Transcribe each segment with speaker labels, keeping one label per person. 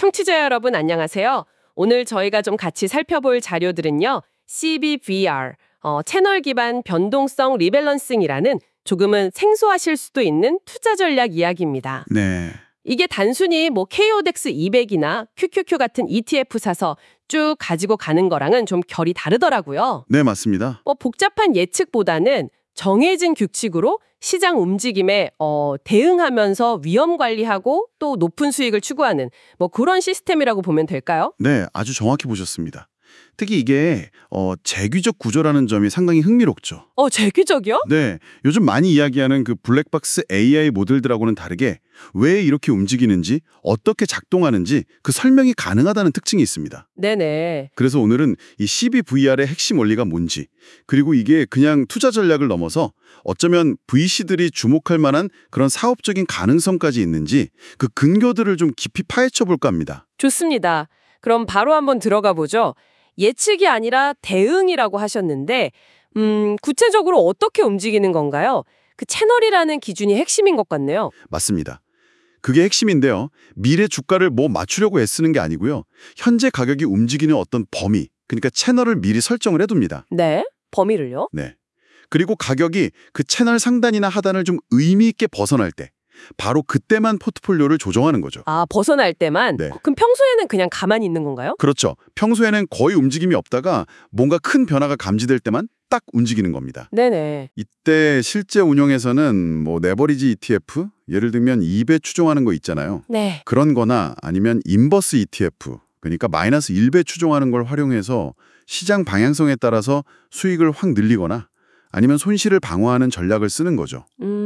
Speaker 1: 청취자 여러분 안녕하세요. 오늘 저희가 좀 같이 살펴볼 자료들은요. CBVR, 채널 기반 변동성 리밸런싱이라는 조금은 생소하실 수도 있는 투자 전략 이야기입니다.
Speaker 2: 네,
Speaker 1: 이게 단순히 KODX 200이나 QQQ 같은 ETF 사서 쭉 가지고 가는 거랑은 좀 결이 다르더라고요.
Speaker 2: 네, 맞습니다.
Speaker 1: 복잡한 예측보다는 정해진 규칙으로 시장 움직임에 대응하면서 위험 관리하고 또 높은 수익을 추구하는 그런 시스템이라고 보면 될까요?
Speaker 2: 네, 아주 정확히 보셨습니다. 특히 이게 재규적 구조라는 점이 상당히 흥미롭죠.
Speaker 1: 재규적이요?
Speaker 2: 네, 요즘 많이 이야기하는 그 블랙박스 AI 모델들하고는 다르게 왜 이렇게 움직이는지, 어떻게 작동하는지 그 설명이 가능하다는 특징이 있습니다.
Speaker 1: 네네.
Speaker 2: 그래서 오늘은 이 CBVR의 핵심 원리가 뭔지, 그리고 이게 그냥 투자 전략을 넘어서 어쩌면 VC들이 주목할 만한 그런 사업적인 가능성까지 있는지 그 근거들을 좀 깊이 파헤쳐 볼까 합니다.
Speaker 1: 좋습니다. 그럼 바로 한번 들어가 보죠. 예측이 아니라 대응이라고 하셨는데 구체적으로 어떻게 움직이는 건가요? 그 채널이라는 기준이 핵심인 것 같네요.
Speaker 2: 맞습니다. 그게 핵심인데요. 미래 주가를 맞추려고 애쓰는 게 아니고요. 현재 가격이 움직이는 어떤 범위, 그러니까 채널을 미리 설정을 해둡니다.
Speaker 1: 네? 범위를요?
Speaker 2: 네. 그리고 가격이 그 채널 상단이나 하단을 좀 의미 있게 벗어날 때, 바로 그때만 포트폴리오를 조정하는 거죠.
Speaker 1: 아, 벗어날 때만?
Speaker 2: 네.
Speaker 1: 그럼 평소에는 그냥 가만히 있는 건가요?
Speaker 2: 그렇죠. 평소에는 거의 움직임이 없다가 뭔가 큰 변화가 감지될 때만 딱 움직이는 겁니다.
Speaker 1: 네네.
Speaker 2: 이때 실제 운영에서는 레버리지 ETF, 예를 들면 2배 추종하는 거 있잖아요.
Speaker 1: 네.
Speaker 2: 그런 거나 아니면 인버스 ETF, 그러니까 마이너스 1배 추종하는 걸 활용해서 시장 방향성에 따라서 수익을 확 늘리거나 아니면 손실을 방어하는 전략을 쓰는 거죠.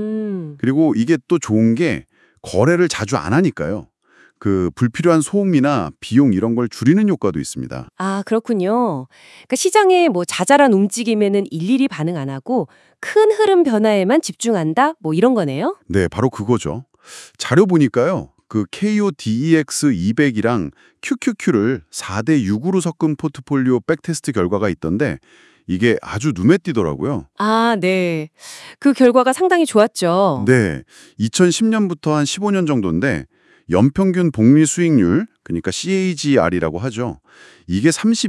Speaker 2: 그리고 이게 또 좋은 게 거래를 자주 안 하니까요. 그 불필요한 소음이나 비용 이런 걸 줄이는 효과도 있습니다.
Speaker 3: 아, 그렇군요. 그러니까 시장의 자잘한 움직임에는 일일이 반응 안 하고 큰 흐름 변화에만 집중한다? 이런 거네요?
Speaker 2: 네, 바로 그거죠. 자료 보니까요. 그 KODEX 200이랑 QQQ를 4대 6으로 섞은 포트폴리오 백테스트 결과가 있던데 이게 아주 눈에 띄더라고요.
Speaker 3: 아, 네. 그 결과가 상당히 좋았죠.
Speaker 2: 네, 2010년부터 한 15년 정도인데 연평균 복리 수익률, 그러니까 CAGR이라고 하죠. 이게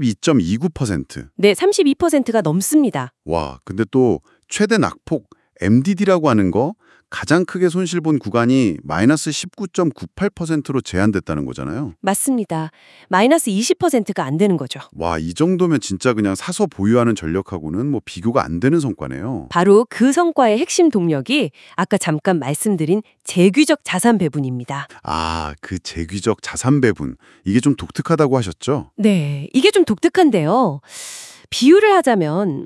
Speaker 2: 32.29%.
Speaker 3: 네, 32%가 넘습니다.
Speaker 2: 와, 근데 또 최대 낙폭 MDD라고 하는 거 가장 크게 손실 본 구간이 마이너스 19.98%로 제한됐다는 거잖아요.
Speaker 3: 맞습니다. 마이너스 20%가 안 되는 거죠.
Speaker 2: 와, 이 정도면 진짜 그냥 사서 보유하는 전력하고는 비교가 안 되는 성과네요.
Speaker 3: 바로 그 성과의 핵심 동력이 아까 잠깐 말씀드린 재규적 자산 배분입니다.
Speaker 2: 아, 그 재규적 자산 배분. 이게 좀 독특하다고 하셨죠?
Speaker 3: 네, 이게 좀 독특한데요. 비유를 하자면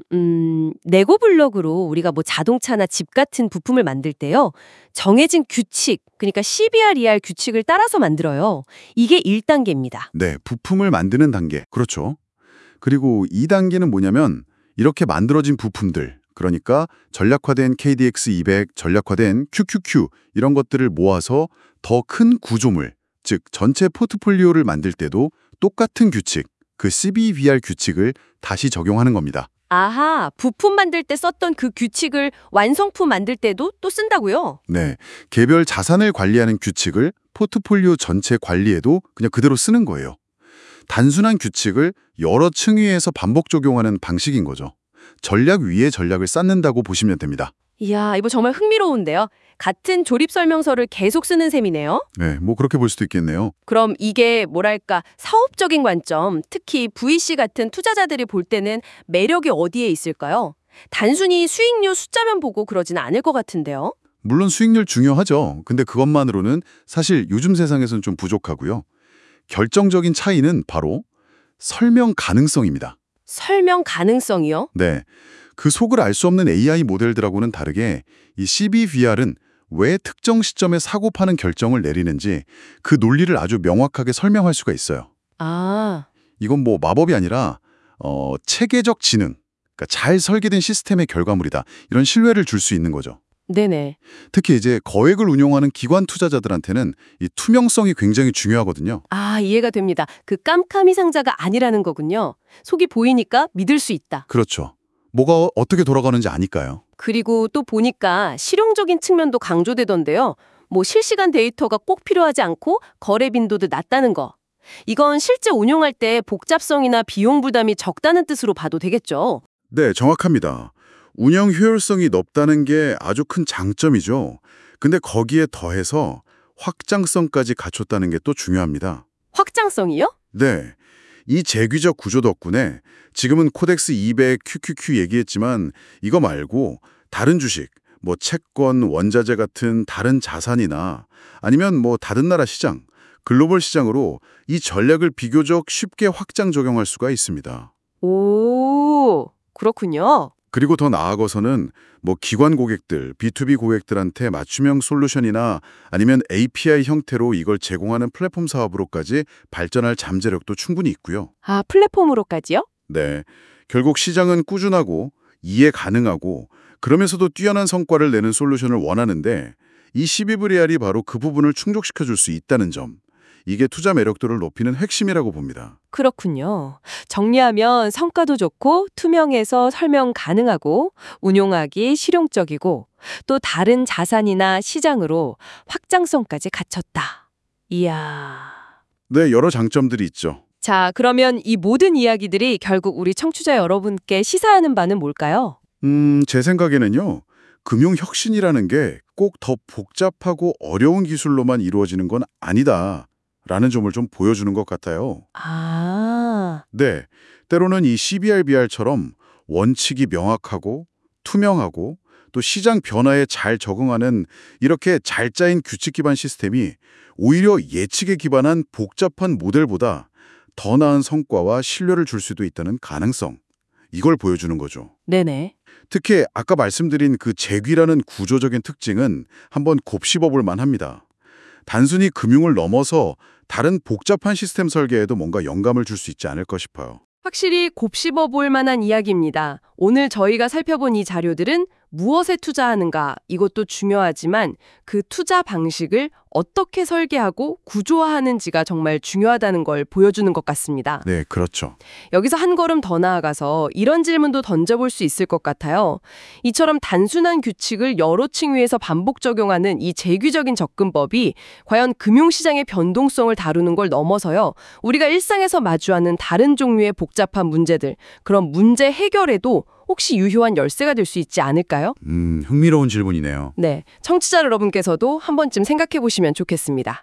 Speaker 3: 레고 블록으로 우리가 자동차나 집 같은 부품을 만들 때요. 정해진 규칙, 그러니까 CBR 규칙을 따라서 만들어요. 이게 1단계입니다.
Speaker 2: 네, 부품을 만드는 단계. 그렇죠. 그리고 2단계는 뭐냐면 이렇게 만들어진 부품들, 그러니까 전략화된 KDX 200, 전략화된 QQQ 이런 것들을 모아서 더 큰 구조물, 즉 전체 포트폴리오를 만들 때도 똑같은 규칙, 그 CBVR 규칙을 다시 적용하는 겁니다.
Speaker 3: 아하, 부품 만들 때 썼던 그 규칙을 완성품 만들 때도 또 쓴다고요?
Speaker 2: 네, 개별 자산을 관리하는 규칙을 포트폴리오 전체 관리에도 그냥 그대로 쓰는 거예요. 단순한 규칙을 여러 층위에서 반복 적용하는 방식인 거죠. 전략 위에 전략을 쌓는다고 보시면 됩니다.
Speaker 3: 이야, 이거 정말 흥미로운데요. 같은 조립 설명서를 계속 쓰는 셈이네요.
Speaker 2: 네, 그렇게 볼 수도 있겠네요.
Speaker 3: 그럼 이게 사업적인 관점, 특히 VC 같은 투자자들이 볼 때는 매력이 어디에 있을까요? 단순히 수익률 숫자만 보고 그러진 않을 것 같은데요.
Speaker 2: 물론 수익률 중요하죠. 근데 그것만으로는 사실 요즘 세상에서는 좀 부족하고요. 결정적인 차이는 바로 설명 가능성입니다.
Speaker 3: 설명 가능성이요?
Speaker 2: 네, 그 속을 알 수 없는 AI 모델들하고는 다르게 이 CBVR은 왜 특정 시점에 사고 파는 결정을 내리는지 그 논리를 아주 명확하게 설명할 수가 있어요.
Speaker 3: 아,
Speaker 2: 이건 마법이 아니라 체계적 지능, 그러니까 잘 설계된 시스템의 결과물이다. 이런 신뢰를 줄 수 있는 거죠.
Speaker 3: 네네.
Speaker 2: 특히 이제 거액을 운용하는 기관 투자자들한테는 이 투명성이 굉장히 중요하거든요.
Speaker 3: 아, 이해가 됩니다. 그 깜깜이 상자가 아니라는 거군요. 속이 보이니까 믿을 수 있다.
Speaker 2: 그렇죠. 뭐가 어떻게 돌아가는지 아니까요.
Speaker 3: 그리고 또 보니까 실용적인 측면도 강조되던데요. 실시간 데이터가 꼭 필요하지 않고 거래 빈도도 낮다는 거. 이건 실제 운용할 때 복잡성이나 비용 부담이 적다는 뜻으로 봐도 되겠죠?
Speaker 2: 네, 정확합니다. 운영 효율성이 높다는 게 아주 큰 장점이죠. 근데 거기에 더해서 확장성까지 갖췄다는 게 또 중요합니다.
Speaker 3: 확장성이요?
Speaker 2: 네. 이 재규적 구조 덕분에 지금은 코덱스 200 QQQ 얘기했지만 이거 말고 다른 주식, 뭐 채권, 원자재 같은 다른 자산이나 아니면 뭐 다른 나라 시장, 글로벌 시장으로 이 전략을 비교적 쉽게 확장 적용할 수가 있습니다.
Speaker 3: 오, 그렇군요.
Speaker 2: 그리고 더 나아가서는 뭐 기관 고객들, B2B 고객들한테 맞춤형 솔루션이나 아니면 API 형태로 이걸 제공하는 플랫폼 사업으로까지 발전할 잠재력도 충분히 있고요.
Speaker 3: 아, 플랫폼으로까지요?
Speaker 2: 네, 결국 시장은 꾸준하고 이해 가능하고 그러면서도 뛰어난 성과를 내는 솔루션을 원하는데 이 CBVR이 바로 그 부분을 충족시켜 줄 수 있다는 점. 이게 투자 매력도를 높이는 핵심이라고 봅니다.
Speaker 3: 그렇군요. 정리하면 성과도 좋고 투명해서 설명 가능하고 운용하기 실용적이고 또 다른 자산이나 시장으로 확장성까지 갖췄다. 이야.
Speaker 2: 네, 여러 장점들이 있죠.
Speaker 3: 자, 그러면 이 모든 이야기들이 결국 우리 청취자 여러분께 시사하는 바는 뭘까요?
Speaker 2: 제 생각에는요. 금융혁신이라는 게 꼭 더 복잡하고 어려운 기술로만 이루어지는 건 아니다. 라는 점을 좀 보여주는 것 같아요.
Speaker 3: 아,
Speaker 2: 네, 때로는 이 CBRBR처럼 원칙이 명확하고 투명하고 또 시장 변화에 잘 적응하는 이렇게 잘 짜인 규칙 기반 시스템이 오히려 예측에 기반한 복잡한 모델보다 더 나은 성과와 신뢰를 줄 수도 있다는 가능성. 이걸 보여주는 거죠.
Speaker 3: 네네.
Speaker 2: 특히 아까 말씀드린 그 재귀라는 구조적인 특징은 한번 곱씹어 볼 만합니다. 단순히 금융을 넘어서 다른 복잡한 시스템 설계에도 뭔가 영감을 줄 수 있지 않을까 싶어요.
Speaker 3: 확실히 곱씹어 볼 만한 이야기입니다. 오늘 저희가 살펴본 이 자료들은 무엇에 투자하는가 이것도 중요하지만 그 투자 방식을 어떻게 설계하고 구조화하는지가 정말 중요하다는 걸 보여주는 것 같습니다.
Speaker 2: 네, 그렇죠.
Speaker 3: 여기서 한 걸음 더 나아가서 이런 질문도 던져볼 수 있을 것 같아요. 이처럼 단순한 규칙을 여러 층 위에서 반복 적용하는 이 재규적인 접근법이 과연 금융시장의 변동성을 다루는 걸 넘어서요. 우리가 일상에서 마주하는 다른 종류의 복잡한 문제들, 그런 문제 해결에도 혹시 유효한 열쇠가 될 수 있지 않을까요?
Speaker 2: 흥미로운 질문이네요.
Speaker 3: 네, 청취자 여러분께서도 한 번쯤 생각해 보시면 좋겠습니다.